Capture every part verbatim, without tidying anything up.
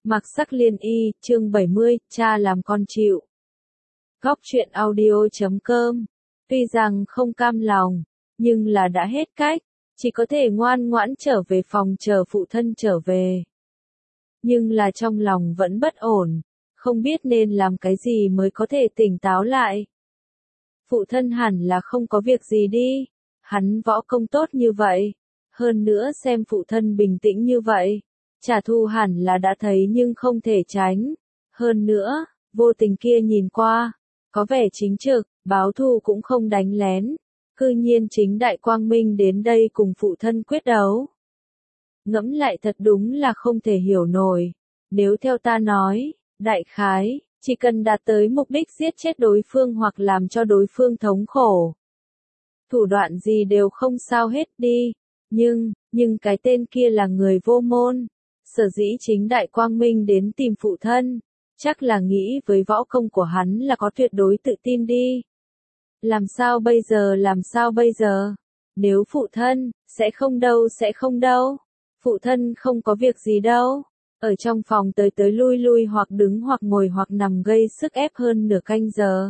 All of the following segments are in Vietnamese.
Mặc sắc liên y, chương bảy mươi, cha làm con chịu. Góc truyện audio chấm com. Tuy rằng không cam lòng, nhưng là đã hết cách, chỉ có thể ngoan ngoãn trở về phòng chờ phụ thân trở về. Nhưng là trong lòng vẫn bất ổn, không biết nên làm cái gì mới có thể tỉnh táo lại. Phụ thân hẳn là không có việc gì đi, hắn võ công tốt như vậy, hơn nữa xem phụ thân bình tĩnh như vậy. Trả thù hẳn là đã thấy nhưng không thể tránh. Hơn nữa, vô tình kia nhìn qua, có vẻ chính trực, báo thù cũng không đánh lén. Cư nhiên chính đại quang minh đến đây cùng phụ thân quyết đấu. Ngẫm lại thật đúng là không thể hiểu nổi. Nếu theo ta nói, đại khái, chỉ cần đạt tới mục đích giết chết đối phương hoặc làm cho đối phương thống khổ. Thủ đoạn gì đều không sao hết đi. Nhưng, nhưng cái tên kia là người vô môn. Sở dĩ chính đại quang minh đến tìm phụ thân, chắc là nghĩ với võ công của hắn là có tuyệt đối tự tin đi. Làm sao bây giờ làm sao bây giờ? Nếu phụ thân, sẽ không đâu sẽ không đâu. Phụ thân không có việc gì đâu. Ở trong phòng tới tới lui lui hoặc đứng hoặc ngồi hoặc nằm gây sức ép hơn nửa canh giờ.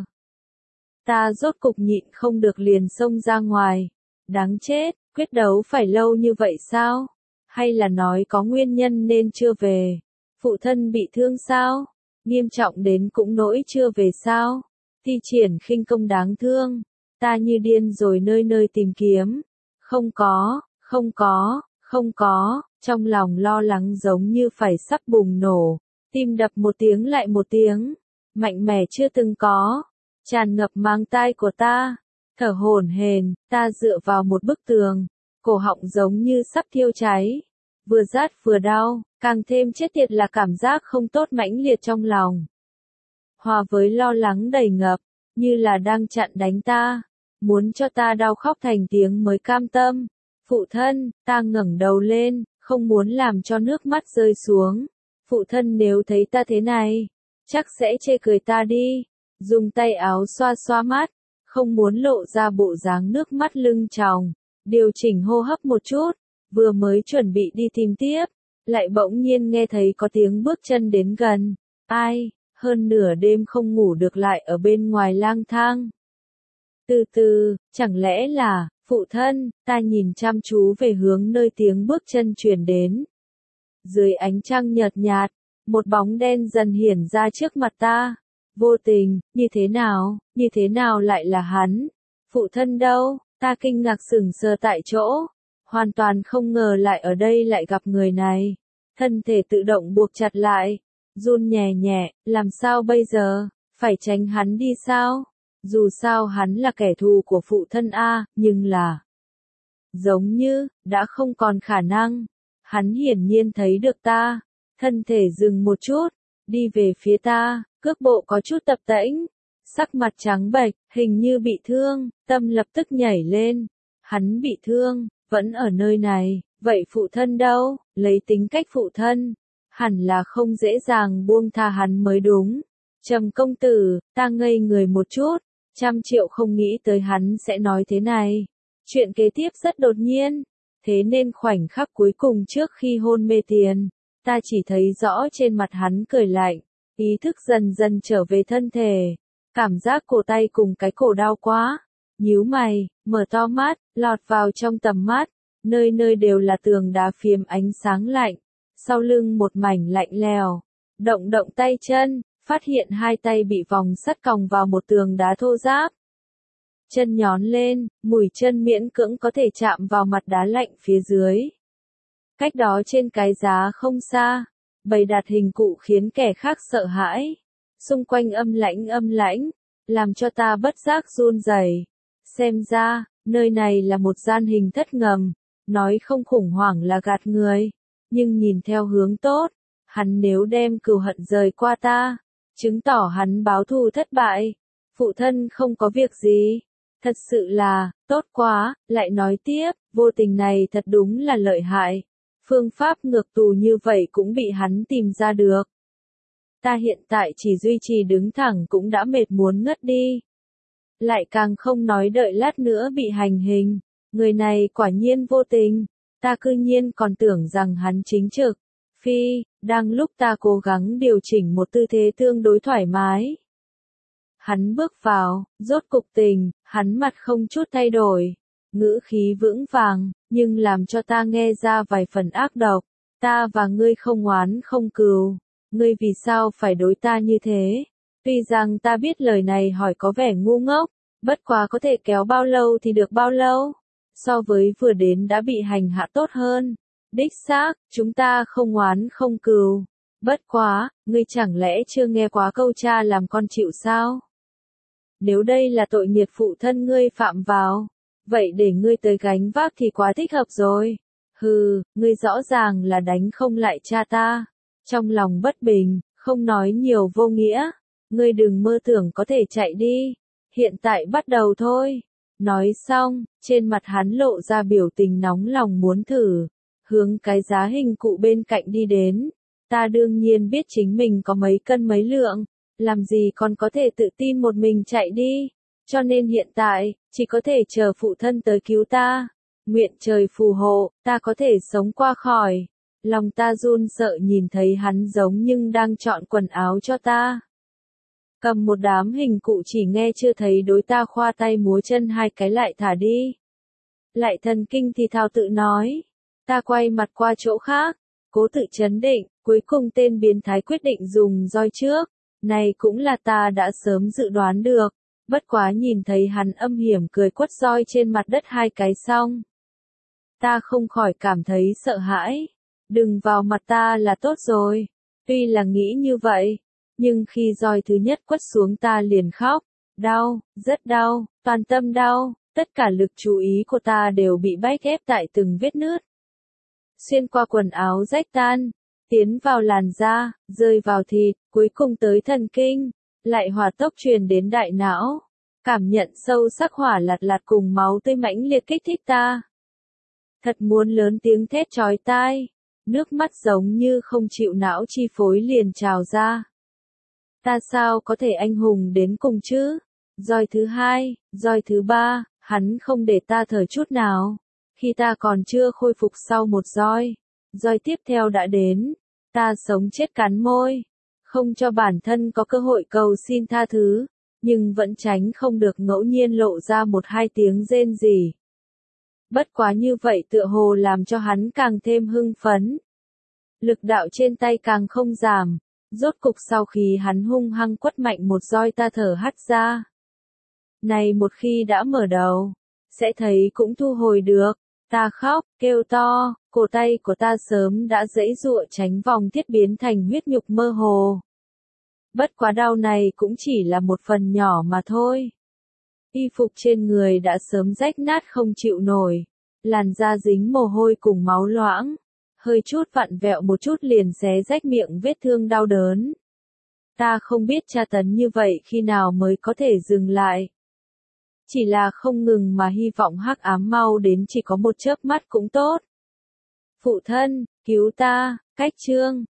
Ta rốt cục nhịn không được liền xông ra ngoài. Đáng chết, quyết đấu phải lâu như vậy sao? Hay là nói có nguyên nhân nên chưa về? Phụ thân bị thương sao? Nghiêm trọng đến cũng nỗi chưa về sao? Thi triển khinh công đáng thương. Ta như điên rồi nơi nơi tìm kiếm. Không có, không có, không có. Trong lòng lo lắng giống như phải sắp bùng nổ. Tim đập một tiếng lại một tiếng. Mạnh mẽ chưa từng có. Tràn ngập mang tai của ta. Thở hổn hển, ta dựa vào một bức tường. Cổ họng giống như sắp thiêu cháy. Vừa rát vừa đau, càng thêm chết tiệt là cảm giác không tốt mãnh liệt trong lòng. Hòa với lo lắng đầy ngập, như là đang chặn đánh ta, muốn cho ta đau khóc thành tiếng mới cam tâm. Phụ thân, ta ngẩng đầu lên, không muốn làm cho nước mắt rơi xuống. Phụ thân nếu thấy ta thế này, chắc sẽ chê cười ta đi. Dùng tay áo xoa xoa mắt, không muốn lộ ra bộ dáng nước mắt lưng tròng. Điều chỉnh hô hấp một chút. Vừa mới chuẩn bị đi tìm tiếp, lại bỗng nhiên nghe thấy có tiếng bước chân đến gần. Ai, hơn nửa đêm không ngủ được lại ở bên ngoài lang thang. Từ từ, chẳng lẽ là, phụ thân, ta nhìn chăm chú về hướng nơi tiếng bước chân truyền đến. Dưới ánh trăng nhợt nhạt, một bóng đen dần hiển ra trước mặt ta. Vô tình, như thế nào, như thế nào lại là hắn? Phụ thân đâu? Ta kinh ngạc sững sờ tại chỗ. Hoàn toàn không ngờ lại ở đây lại gặp người này. Thân thể tự động buộc chặt lại. Run nhẹ nhẹ, làm sao bây giờ? Phải tránh hắn đi sao? Dù sao hắn là kẻ thù của phụ thân A, nhưng là... Giống như, đã không còn khả năng. Hắn hiển nhiên thấy được ta. Thân thể dừng một chút, đi về phía ta, cước bộ có chút tập tễnh. Sắc mặt trắng bệch, hình như bị thương, tâm lập tức nhảy lên. Hắn bị thương. Vẫn ở nơi này, vậy phụ thân đâu? Lấy tính cách phụ thân, hẳn là không dễ dàng buông tha hắn mới đúng. Trầm công tử, ta ngây người một chút, trăm triệu không nghĩ tới hắn sẽ nói thế này. Chuyện kế tiếp rất đột nhiên, thế nên khoảnh khắc cuối cùng trước khi hôn mê tiền, ta chỉ thấy rõ trên mặt hắn cười lạnh, ý thức dần dần trở về thân thể, cảm giác cổ tay cùng cái cổ đau quá. Nhíu mày, mở to mắt, lọt vào trong tầm mắt, nơi nơi đều là tường đá phiếm ánh sáng lạnh, sau lưng một mảnh lạnh lèo. Động động tay chân, phát hiện hai tay bị vòng sắt còng vào một tường đá thô ráp. Chân nhón lên, mùi chân miễn cưỡng có thể chạm vào mặt đá lạnh phía dưới. Cách đó trên cái giá không xa, bày đặt hình cụ khiến kẻ khác sợ hãi. Xung quanh âm lãnh âm lãnh, làm cho ta bất giác run rẩy. Xem ra, nơi này là một gian hình thất ngầm, nói không khủng hoảng là gạt người, nhưng nhìn theo hướng tốt, hắn nếu đem cừu hận rời qua ta, chứng tỏ hắn báo thù thất bại, phụ thân không có việc gì, thật sự là, tốt quá, lại nói tiếp, vô tình này thật đúng là lợi hại, phương pháp ngược tù như vậy cũng bị hắn tìm ra được. Ta hiện tại chỉ duy trì đứng thẳng cũng đã mệt muốn ngất đi. Lại càng không nói đợi lát nữa bị hành hình, người này quả nhiên vô tình, ta cư nhiên còn tưởng rằng hắn chính trực, Phi, đang lúc ta cố gắng điều chỉnh một tư thế tương đối thoải mái. Hắn bước vào, rốt cục tình, hắn mặt không chút thay đổi, ngữ khí vững vàng, nhưng làm cho ta nghe ra vài phần ác độc. Ta và ngươi không oán không cừu, ngươi vì sao phải đối ta như thế? Tuy rằng ta biết lời này hỏi có vẻ ngu ngốc, bất quá có thể kéo bao lâu thì được bao lâu, so với vừa đến đã bị hành hạ tốt hơn. Đích xác, chúng ta không oán không cừu. Bất quá, ngươi chẳng lẽ chưa nghe quá câu cha làm con chịu sao? Nếu đây là tội nghiệt phụ thân ngươi phạm vào, vậy để ngươi tới gánh vác thì quá thích hợp rồi. Hừ, ngươi rõ ràng là đánh không lại cha ta. Trong lòng bất bình, không nói nhiều vô nghĩa. Ngươi đừng mơ tưởng có thể chạy đi. Hiện tại bắt đầu thôi. Nói xong, trên mặt hắn lộ ra biểu tình nóng lòng muốn thử. Hướng cái giá hình cụ bên cạnh đi đến. Ta đương nhiên biết chính mình có mấy cân mấy lượng. Làm gì còn có thể tự tin một mình chạy đi. Cho nên hiện tại, chỉ có thể chờ phụ thân tới cứu ta. Nguyện trời phù hộ, ta có thể sống qua khỏi. Lòng ta run sợ nhìn thấy hắn giống nhưng đang chọn quần áo cho ta. Cầm một đám hình cụ chỉ nghe chưa thấy đối ta khoa tay múa chân hai cái lại thả đi. Lại thần kinh thì thào tự nói. Ta quay mặt qua chỗ khác, cố tự chấn định, cuối cùng tên biến thái quyết định dùng roi trước. Này cũng là ta đã sớm dự đoán được. Bất quá nhìn thấy hắn âm hiểm cười quất roi trên mặt đất hai cái xong. Ta không khỏi cảm thấy sợ hãi. Đừng vào mặt ta là tốt rồi. Tuy là nghĩ như vậy, nhưng khi roi thứ nhất quất xuống ta liền khóc. Đau, rất đau, toàn tâm đau, tất cả lực chú ý của ta đều bị bách ép tại từng vết nứt. Xuyên qua quần áo rách tan, tiến vào làn da, rơi vào thịt, cuối cùng tới thần kinh, lại hỏa tốc truyền đến đại não. Cảm nhận sâu sắc hỏa lạt lạt cùng máu tươi mãnh liệt kích thích ta. Thật muốn lớn tiếng thét chói tai, nước mắt giống như không chịu não chi phối liền trào ra. Ta sao có thể anh hùng đến cùng chứ? Roi thứ hai, roi thứ ba, hắn không để ta thở chút nào. Khi ta còn chưa khôi phục sau một roi, roi tiếp theo đã đến. Ta sống chết cắn môi, không cho bản thân có cơ hội cầu xin tha thứ, nhưng vẫn tránh không được ngẫu nhiên lộ ra một hai tiếng rên rỉ. Bất quá như vậy tựa hồ làm cho hắn càng thêm hưng phấn. Lực đạo trên tay càng không giảm, rốt cục sau khi hắn hung hăng quất mạnh một roi ta thở hắt ra. Này một khi đã mở đầu, sẽ thấy cũng thu hồi được. Ta khóc, kêu to, cổ tay của ta sớm đã giãy giụa tránh vòng thiết biến thành huyết nhục mơ hồ. Bất quá đau này cũng chỉ là một phần nhỏ mà thôi. Y phục trên người đã sớm rách nát không chịu nổi, làn da dính mồ hôi cùng máu loãng, hơi chút vặn vẹo một chút liền xé rách miệng vết thương đau đớn. Ta không biết tra tấn như vậy khi nào mới có thể dừng lại. Chỉ là không ngừng mà hy vọng hắc ám mau đến chỉ có một chớp mắt cũng tốt. Phụ thân, cứu ta, cách chương.